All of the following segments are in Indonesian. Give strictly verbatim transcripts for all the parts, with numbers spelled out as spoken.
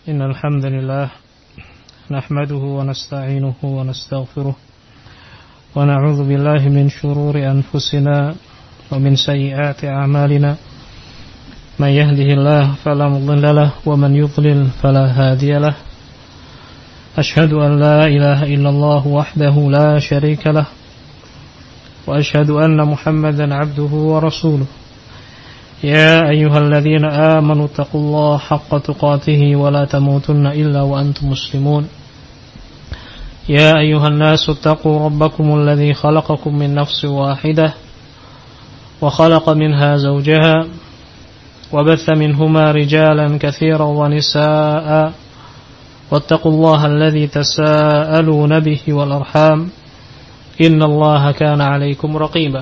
إن الحمد لله نحمده ونستعينه ونستغفره ونعوذ بالله من شرور أنفسنا ومن سيئات أعمالنا من يهده الله فلا مضل له ومن يضلل فلا هادي له أشهد أن لا إله إلا الله وحده لا شريك له وأشهد أن محمدا عبده ورسوله يا أيها الذين آمنوا اتقوا الله حق تقاته ولا تموتن إلا وأنتم مسلمون يا أيها الناس اتقوا ربكم الذي خلقكم من نفس واحدة وخلق منها زوجها وبث منهما رجالا كثيرا ونساء واتقوا الله الذي تساءلون به والأرحام إن الله كان عليكم رقيبا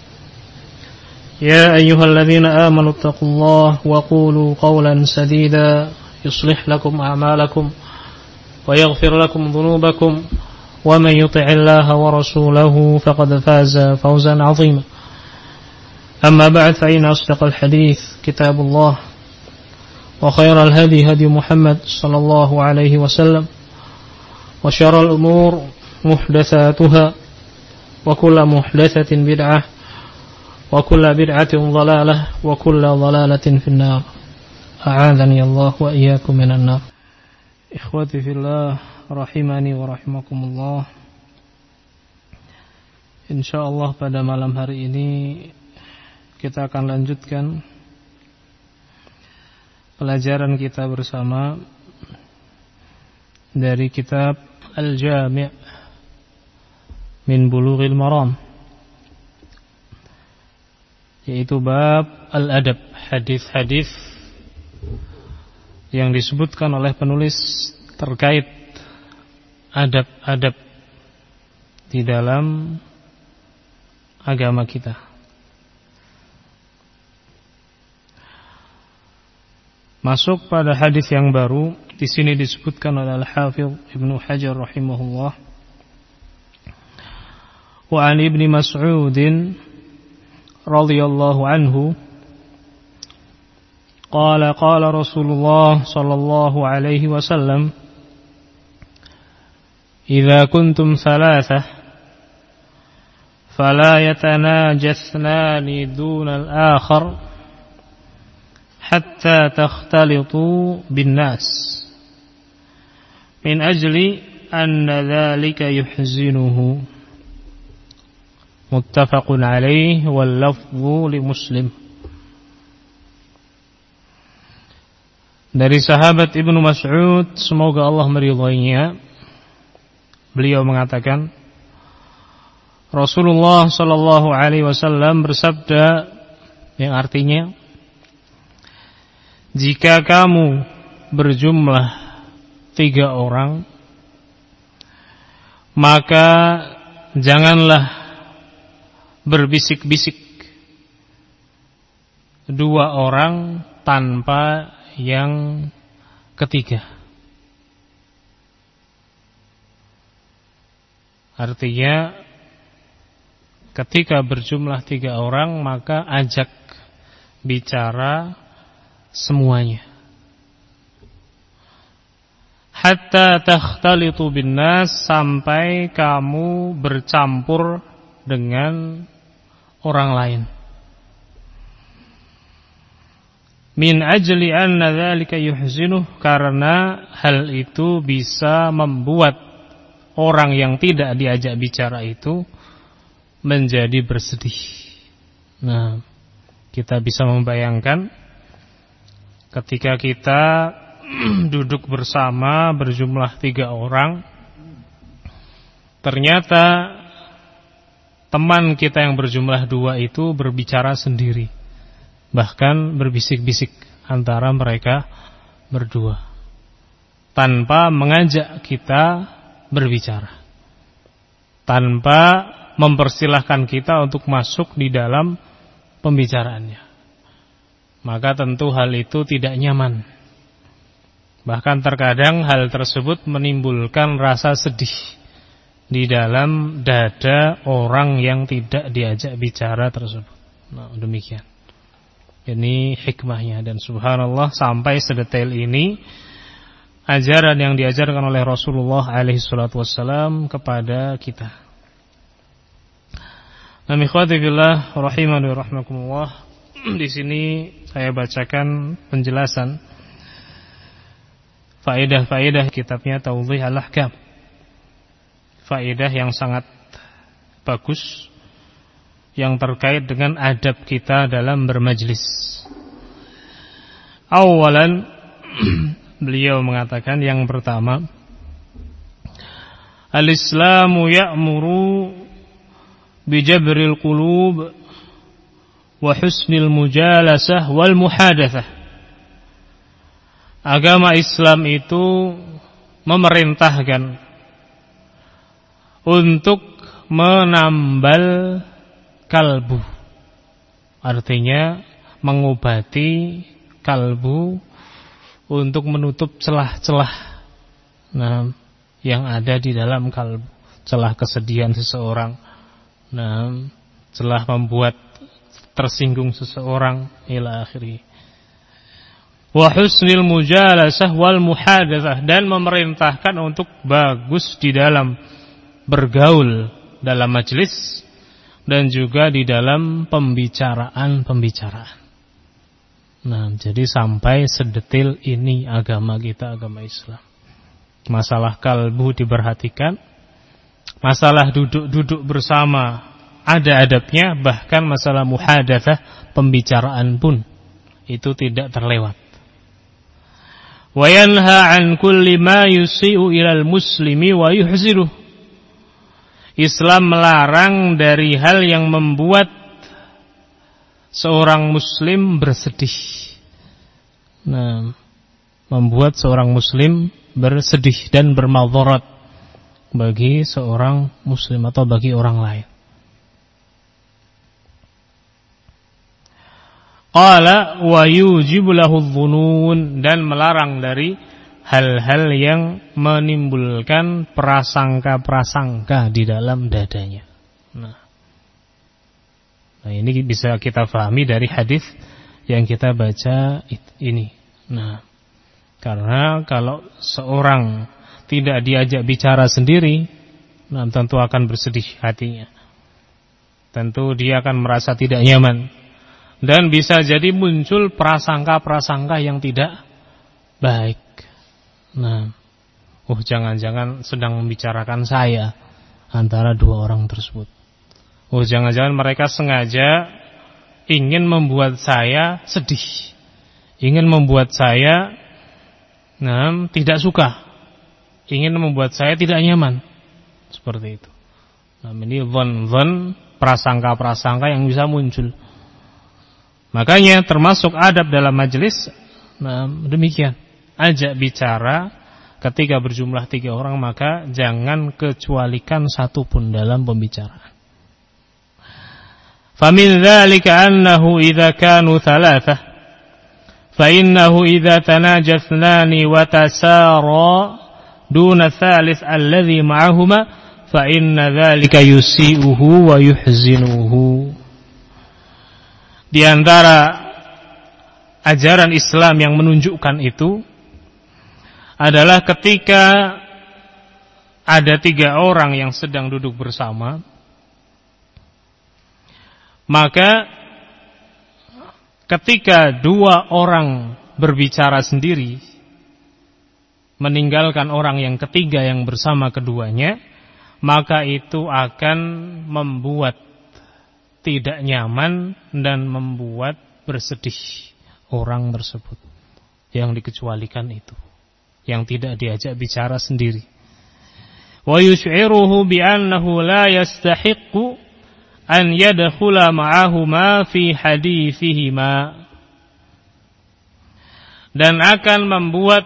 يا أيها الذين آمنوا اتقوا الله وقولوا قولا سديدا يصلح لكم أعمالكم ويغفر لكم ذنوبكم ومن يطع الله ورسوله فقد فاز فوزا عظيما أما بعد فإن أصدق الحديث كتاب الله وخير الهدي هدي محمد صلى الله عليه وسلم وشر الأمور محدثاتها وكل محدثة بدعة وكل بدعة ضلالة وكل ضلالة في النار أعاذني الله وإياكم من النار. Ikhwati fillah rahimani wa rahimakumullah. Insyaallah pada malam hari ini kita akan lanjutkan pelajaran kita bersama dari kitab Al-Jami' min Bulughil Maram, yaitu bab al-adab, hadis-hadis yang disebutkan oleh penulis terkait adab-adab di dalam agama kita. Masuk pada hadis yang baru, di sini disebutkan oleh Al-Hafidz Ibnu Hajar rahimahullah. Wa an Ibnu Mas'udin radhiyallahu anhu qala qala Rasulullah sallallahu alaihi wasallam idza kuntum thalathah fala yatanajasnani duna al-akhar hatta takhtalitu bin nas min ajli anna dhalika yuhzinuhu. Muttafaqun alaih wal lafzu li Muslim. Dari sahabat Ibnu Mas'ud, semoga Allah meridhoinya, beliau mengatakan Rasulullah sallallahu alaihi wasallam bersabda, yang artinya jika kamu berjumlah tiga orang, maka janganlah berbisik-bisik dua orang tanpa yang ketiga. Artinya ketika berjumlah tiga orang maka ajak bicara semuanya. Hatta takhtalitu bin nas, sampai kamu bercampur dengan orang lain. Min ajli anna dzalika yuhzinuh, karena hal itu bisa membuat orang yang tidak diajak bicara itu menjadi bersedih. Nah, kita bisa membayangkan ketika kita duduk bersama berjumlah tiga orang, ternyata teman kita yang berjumlah dua itu berbicara sendiri, bahkan berbisik-bisik antara mereka berdua, tanpa mengajak kita berbicara, tanpa mempersilahkan kita untuk masuk di dalam pembicaraannya. Maka tentu hal itu tidak nyaman. Bahkan terkadang hal tersebut menimbulkan rasa sedih di dalam dada orang yang tidak diajak bicara tersebut. Nah, demikian. Ini hikmahnya, dan subhanallah sampai sedetail ini ajaran yang diajarkan oleh Rasulullah alaihi salatu wassalam kepada kita. Nami ikhwati fillah rahimani wa rahmakumullah. Di sini saya bacakan penjelasan faedah-faedah kitabnya Tawdhih al-Ahkam. Faedah yang sangat bagus yang terkait dengan adab kita dalam bermajlis. Awalan beliau mengatakan yang pertama, al-Islamu ya'muru bijabril qulub wa husnil mujalasah wal muhadatsah. Agama Islam itu memerintahkan untuk menambal kalbu, artinya mengobati kalbu untuk menutup celah-celah nah, yang ada di dalam kalbu, celah kesedihan seseorang, nah, celah membuat tersinggung seseorang ila akhiri. Wa husnil mujalasah wal muhadatsah, dan memerintahkan untuk bagus di dalam bergaul dalam majelis dan juga di dalam pembicaraan-pembicaraan. Nah, jadi sampai sedetil ini agama kita, agama Islam. Masalah kalbu diperhatikan, masalah duduk-duduk bersama ada adabnya, bahkan masalah muhadatsah, pembicaraan pun itu tidak terlewat. Wa yanha an kulli ma yusi'u ilal muslimi wa yuhziruh. Islam melarang dari hal yang membuat seorang muslim bersedih. Nah, membuat seorang muslim bersedih dan bermadharat bagi seorang muslim atau bagi orang lain. Qala wa yujibu lahu dhunun, dan melarang dari hal-hal yang menimbulkan prasangka-prasangka di dalam dadanya. Nah, nah ini bisa kita pahami dari hadis yang kita baca ini. Nah, karena kalau seorang tidak diajak bicara sendiri, nah tentu akan bersedih hatinya. Tentu dia akan merasa tidak nyaman. Dan bisa jadi muncul prasangka-prasangka yang tidak baik. Nah, oh jangan-jangan sedang membicarakan saya antara dua orang tersebut. Oh jangan-jangan mereka sengaja ingin membuat saya sedih, ingin membuat saya nah, tidak suka, ingin membuat saya tidak nyaman. Seperti itu. Nah, ini dhon-dhon, prasangka-prasangka yang bisa muncul. Makanya termasuk adab dalam majelis, nah demikian, ajak bicara ketika berjumlah tiga orang, maka jangan kecualikan satu pun dalam pembicaraan. Famin dzalika annahu idza kanu thalathah fa innahu idza tanajathnani wa tasara duna thalith alladhi ma'ahuma fa inna dzalika yusi'uhu wa yuhzinuhu. Di antara ajaran Islam yang menunjukkan itu adalah ketika ada tiga orang yang sedang duduk bersama, maka ketika dua orang berbicara sendiri, meninggalkan orang yang ketiga yang bersama keduanya, maka itu akan membuat tidak nyaman dan membuat bersedih orang tersebut yang dikecualikan itu, yang tidak diajak bicara sendiri. Wa yush'iruhu bi annahu la yastahiqqu an yadkhula ma'ahuma fi hadithihima, dan akan membuat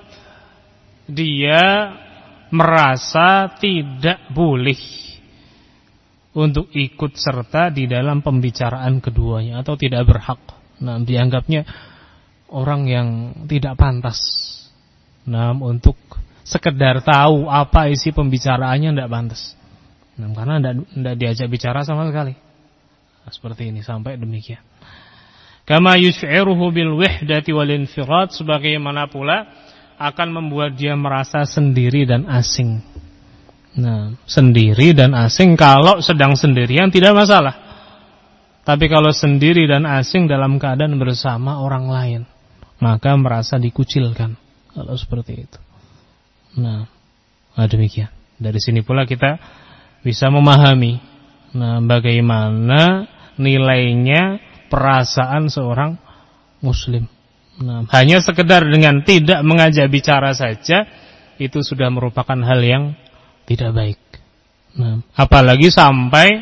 dia merasa tidak boleh untuk ikut serta di dalam pembicaraan keduanya, atau tidak berhak. Nah, dianggapnya orang yang tidak pantas. Nah, untuk sekedar tahu apa isi pembicaraannya tidak pantas. Nah, karena tidak, tidak diajak bicara sama sekali. Nah, seperti ini, sampai demikian. Kama yush'iruhu bil wihdati wal infirat, sebagaimana pula akan membuat dia merasa sendiri dan asing. Nah, sendiri dan asing kalau sedang sendirian tidak masalah. Tapi kalau sendiri dan asing dalam keadaan bersama orang lain, maka merasa dikucilkan. Kalau seperti itu. Nah, nah demikian. Dari sini pula kita bisa memahami nah bagaimana nilainya perasaan seorang muslim. Nah, hanya sekedar dengan tidak mengajak bicara saja itu sudah merupakan hal yang tidak baik. Nah, apalagi sampai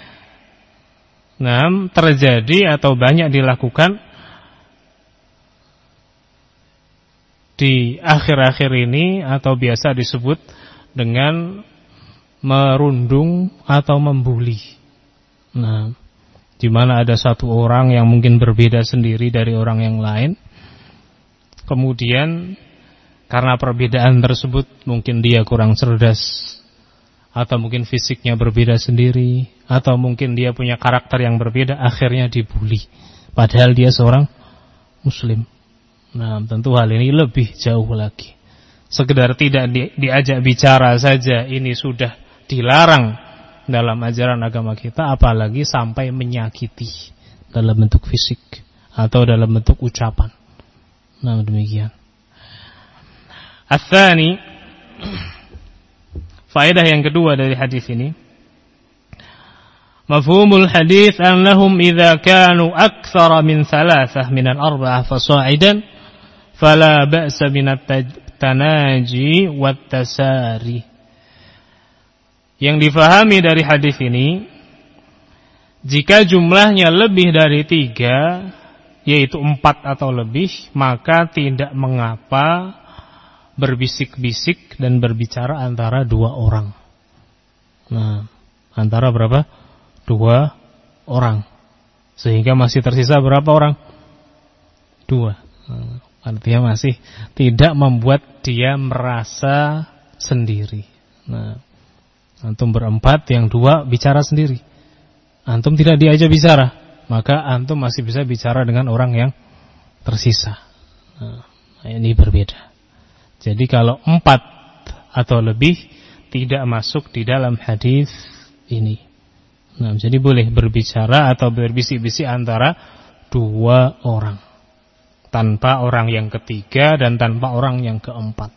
nah, terjadi atau banyak dilakukan di akhir-akhir ini atau biasa disebut dengan merundung atau membuli. Nah, di mana ada satu orang yang mungkin berbeda sendiri dari orang yang lain. Kemudian karena perbedaan tersebut mungkin dia kurang cerdas, atau mungkin fisiknya berbeda sendiri, atau mungkin dia punya karakter yang berbeda, akhirnya dibully. Padahal dia seorang muslim. Nah, tentu hal ini lebih jauh lagi. Sekedar tidak di, diajak bicara saja ini sudah dilarang dalam ajaran agama kita, apalagi sampai menyakiti dalam bentuk fisik atau dalam bentuk ucapan. Nah, demikian. Ats-tsani, faedah yang kedua dari hadis ini, mafhumul hadis annahum idza kanu aktsara min thalathah min al-arba'ah fasa'idan fala ba'sa min at-tanaji wat-tasari. Yang difahami dari hadis ini, jika jumlahnya lebih dari tiga, yaitu empat atau lebih, maka tidak mengapa berbisik-bisik dan berbicara antara dua orang. Nah, antara berapa? Dua orang. Sehingga masih tersisa berapa orang? Dua. Nah, artinya masih tidak membuat dia merasa sendiri. Nah, antum berempat, yang dua bicara sendiri. Antum tidak diajak bicara, maka antum masih bisa bicara dengan orang yang tersisa. Nah, ini berbeda. Jadi kalau empat atau lebih tidak masuk di dalam hadis ini. Nah, jadi boleh berbicara atau berbisik-bisik antara dua orang, tanpa orang yang ketiga dan tanpa orang yang keempat.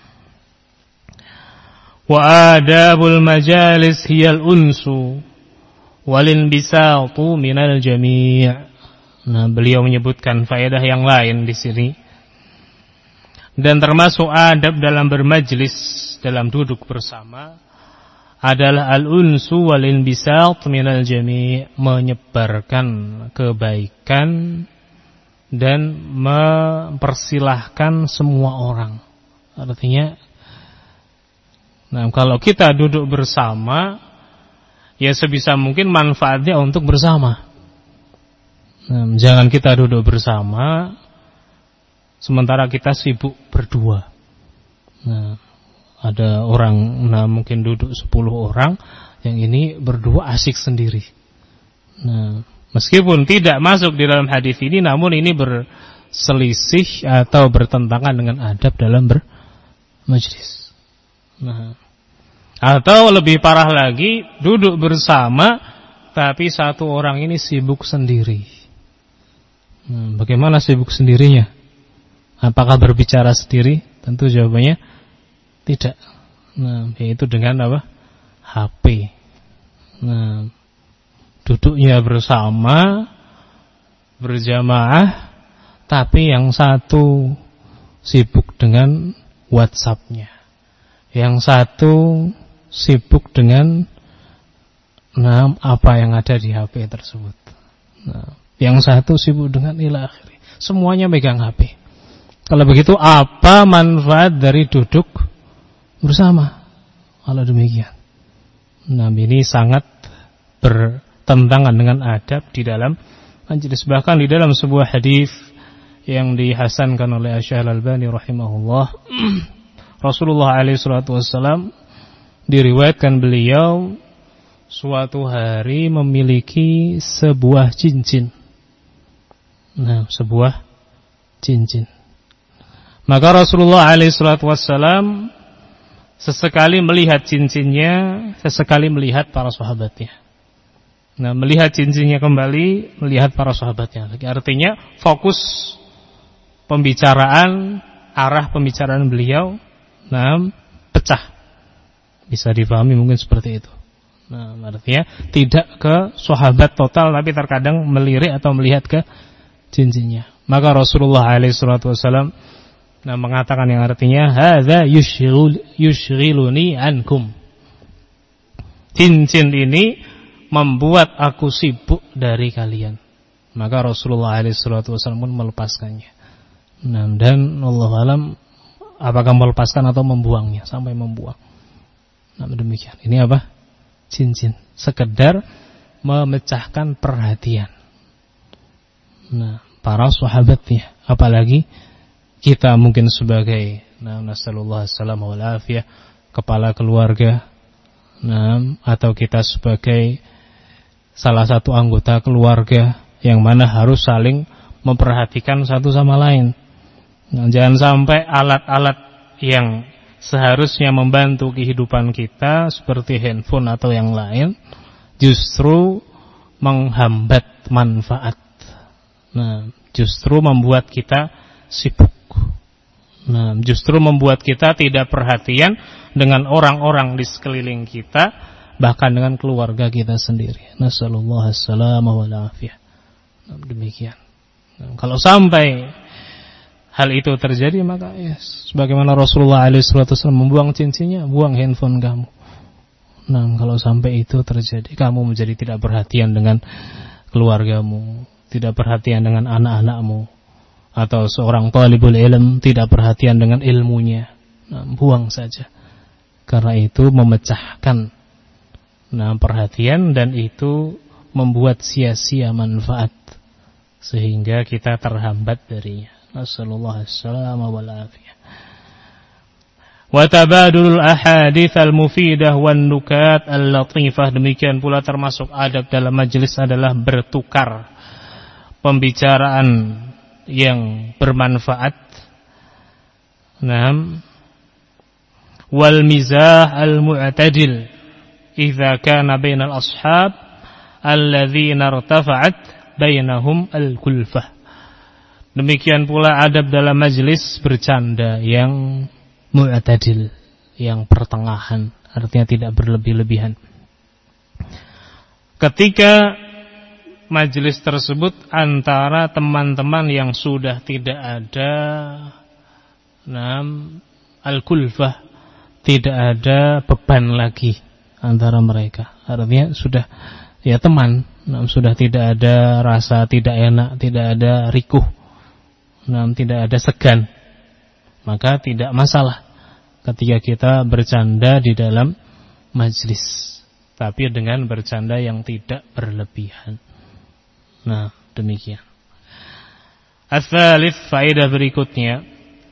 Wa adabul majalis hiyal unsu walin bisatu minal jami'. Nah, beliau menyebutkan faedah yang lain di sini. Dan termasuk adab dalam bermajlis, dalam duduk bersama, adalah al-unsu walin bisat minal jami', menyebarkan kebaikan dan mempersilahkan semua orang. Artinya, nah, kalau kita duduk bersama, ya sebisa mungkin manfaatnya untuk bersama. Nah, jangan kita duduk bersama sementara kita sibuk berdua. Nah, ada orang, nah mungkin duduk sepuluh orang, yang ini berdua asik sendiri. Nah, meskipun tidak masuk di dalam hadis ini, namun ini berselisih atau bertentangan dengan adab dalam bermajlis. Nah, atau lebih parah lagi, duduk bersama tapi satu orang ini sibuk sendiri. Nah, bagaimana sibuk sendirinya? Apakah berbicara sendiri? Tentu jawabannya tidak. Nah, yaitu dengan apa? H P. Nah, duduknya bersama, berjamaah, tapi yang satu sibuk dengan WhatsApp-nya, yang satu sibuk dengan nah, apa yang ada di H P tersebut. Nah, yang satu sibuk dengan ila akhiri. Semuanya megang H P. Kalau begitu, apa manfaat dari duduk bersama? Kalau demikian, nah ini sangat bertentangan dengan adab di dalam majelis. Bahkan di dalam sebuah hadis yang dihasankan oleh Syekh Al-Albani rahimahullah, Rasulullah alaihi salatu wassalam diriwayatkan beliau suatu hari memiliki sebuah cincin. Nah, sebuah cincin. Maka Rasulullah alaihi salatu wassalam sesekali melihat cincinnya, sesekali melihat para sahabatnya. Nah, melihat cincinnya kembali, melihat para sahabatnya. Artinya fokus pembicaraan, arah pembicaraan beliau, nah, pecah. Bisa dipahami mungkin seperti itu. Nah, artinya tidak ke sahabat total, tapi terkadang melirik atau melihat ke cincinnya. Maka Rasulullah alaihi salatu wasallam nah, mengatakan yang artinya hadza yushghil yushghiluni ankum. Cincin ini membuat aku sibuk dari kalian. Maka Rasulullah alaihi salatu wasallam pun melepaskannya. Nah, dan Allah alam apakah melepaskan atau membuangnya sampai membuang. Nah, demikian. Ini apa? Cincin, sekedar memecahkan perhatian. Nah, para sahabatnya, apalagi kita mungkin sebagai nah nasallallahu alaihi wal afiyah, kepala keluarga, nah, atau kita sebagai salah satu anggota keluarga yang mana harus saling memperhatikan satu sama lain. Nah, jangan sampai alat-alat yang seharusnya membantu kehidupan kita seperti handphone atau yang lain justru menghambat manfaat. Nah, justru membuat kita sibuk. Nah, justru membuat kita tidak perhatian dengan orang-orang di sekeliling kita, bahkan dengan keluarga kita sendiri. Nasallallahu alaihi wasallam. Nah, demikian. Nah, kalau sampai hal itu terjadi, maka ya, sebagaimana Rasulullah alaihi wasallam membuang cincinnya, buang handphone kamu. Nah, kalau sampai itu terjadi, kamu menjadi tidak perhatian dengan keluargamu, tidak perhatian dengan anak-anakmu, atau seorang talibul ilm tidak perhatian dengan ilmunya, nah, buang saja. Karena itu memecahkan nah, perhatian, dan itu membuat sia-sia manfaat, sehingga kita terhambat darinya. Nasallallahu alaihi wasallam. Wa tabadulul ahadits al-mufidah wan nukat al-latifah. Demikian pula termasuk adab dalam majelis adalah bertukar pembicaraan yang bermanfaat. Naam. Wal mizah al-mu'tadil idza kana bainal ashab alladzina irtafa'at bainahum al-kulfah. Demikian pula adab dalam majlis bercanda yang mu'tadil, yang pertengahan, artinya tidak berlebih-lebihan. Ketika majlis tersebut antara teman-teman yang sudah tidak ada nam al-kulfah, tidak ada beban lagi antara mereka. Artinya sudah ya teman, nam, sudah tidak ada rasa tidak enak, tidak ada rikuh, nah, tidak ada segan, maka tidak masalah ketika kita bercanda di dalam majlis, tapi dengan bercanda yang tidak berlebihan. Nah, demikian. Ats-tsalits, faedah berikutnya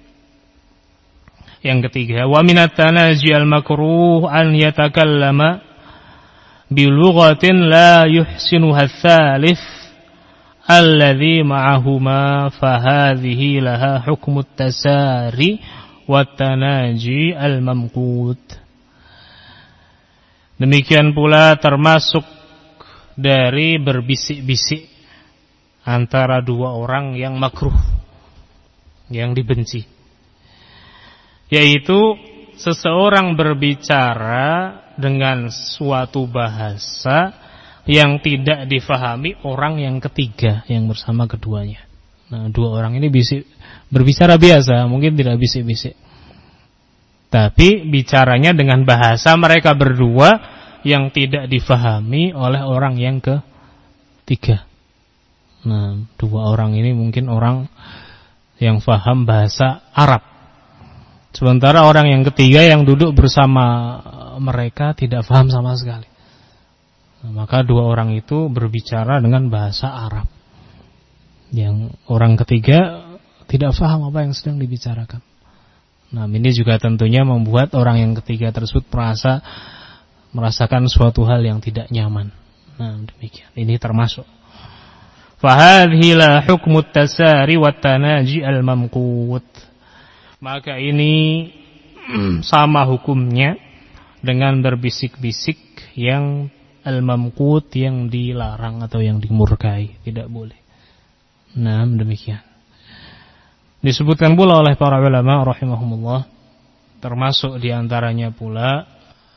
yang ketiga, wa minat tanaji al-makruh an yatakallama bi lughatin la yuhsinuha ats-tsalits alladhi ma'ahuma fahadhihi laha hukmut tasari wat tanaji al-mamqut. Demikian pula termasuk dari berbisik-bisik antara dua orang yang makruh, yang dibenci, yaitu seseorang berbicara dengan suatu bahasa yang tidak difahami orang yang ketiga yang bersama keduanya. Nah, dua orang ini bisik, berbicara biasa, mungkin tidak bisik-bisik, tapi bicaranya dengan bahasa mereka berdua yang tidak difahami oleh orang yang ketiga. Nah, dua orang ini mungkin orang yang faham bahasa Arab, sementara orang yang ketiga yang duduk bersama mereka tidak faham sama sekali. Nah, maka dua orang itu berbicara dengan bahasa Arab, yang orang ketiga tidak faham apa yang sedang dibicarakan. Nah, ini juga tentunya membuat orang yang ketiga tersebut merasa merasakan suatu hal yang tidak nyaman. Nah, demikian. Ini termasuk. Fahadhi la hukmut tasari wat tanaji al-mamqut. maka ini sama hukumnya dengan berbisik-bisik yang al-mamqut, yang dilarang atau yang dimurkai, tidak boleh. Nah, demikian. Disebutkan pula oleh para ulama rahimahumullah, termasuk diantaranya pula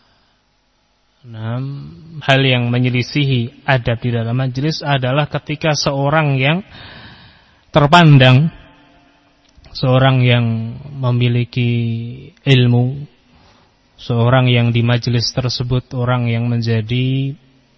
nah, hal yang menyelisihi adab di dalam majelis adalah ketika seorang yang terpandang, seorang yang memiliki ilmu, seorang yang di majelis tersebut orang yang menjadi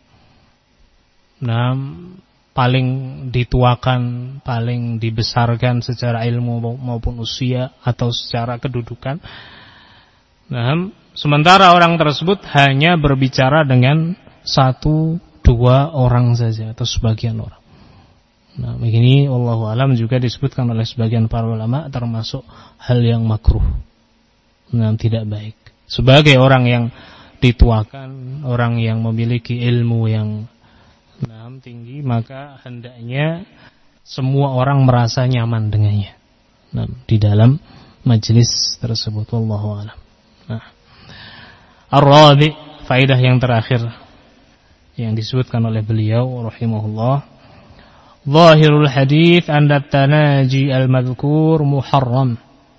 nah, paling dituakan, paling dibesarkan secara ilmu maupun usia atau secara kedudukan. Nah, sementara orang tersebut hanya berbicara dengan satu dua orang saja atau sebagian orang. Nah, begini wallahu alam juga disebutkan oleh sebagian para ulama termasuk hal yang makruh. Nah, tidak baik. Sebagai orang yang dituakan, orang yang memiliki ilmu yang nah, tinggi, maka hendaknya semua orang merasa nyaman dengannya nah, di dalam majelis tersebut. Wallahu a'lam. Nah, ar-rabi, faedah yang terakhir yang disebutkan oleh beliau rahimahullah, zahirul hadits anna at-tanaji al-madhkur muharram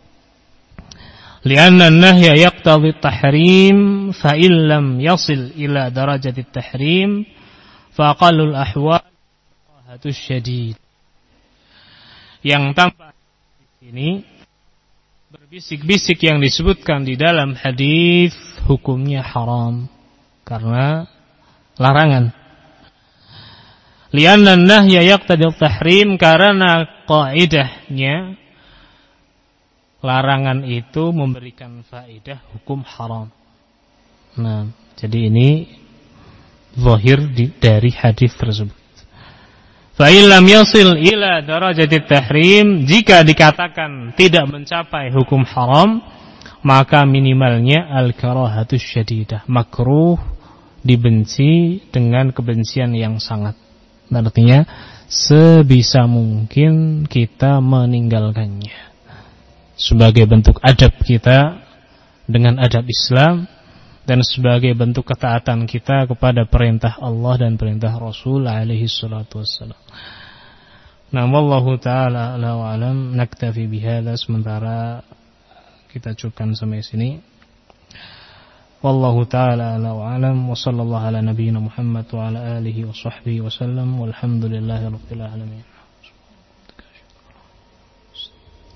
lianna an-nahya yaqtadi at-tahrim fa in lam yasil ila darajati at-tahrim faqalul ahwal hatus syadid. Yang tampak di sini berbisik-bisik yang disebutkan di dalam hadis hukumnya haram karena larangan. Lianna an-nahya yaqtadi at-tahrim, karena kaidahnya larangan itu memberikan faedah hukum haram. Nah, jadi ini zahir dari hadis tersebut. Fa in lam yasil ila darajati tahrim, jika dikatakan tidak mencapai hukum haram, maka minimalnya al-karahatus syadidah, makruh, dibenci dengan kebencian yang sangat. Artinya sebisa mungkin kita meninggalkannya sebagai bentuk adab kita dengan adab Islam dan sebagai bentuk ketaatan kita kepada perintah Allah dan perintah Rasul alaihi salatu wassalam. Nah, wallahu ta'ala ala wa alam, naktafi bihadza, sementara kita cukupkan sampai sini. Wallahu ta'ala ala wa alam, wa sallallahu ala nabiyyina Muhammad wa ala alihi wa sahbihi wa sallam, walhamdulillahi rabbil alamin.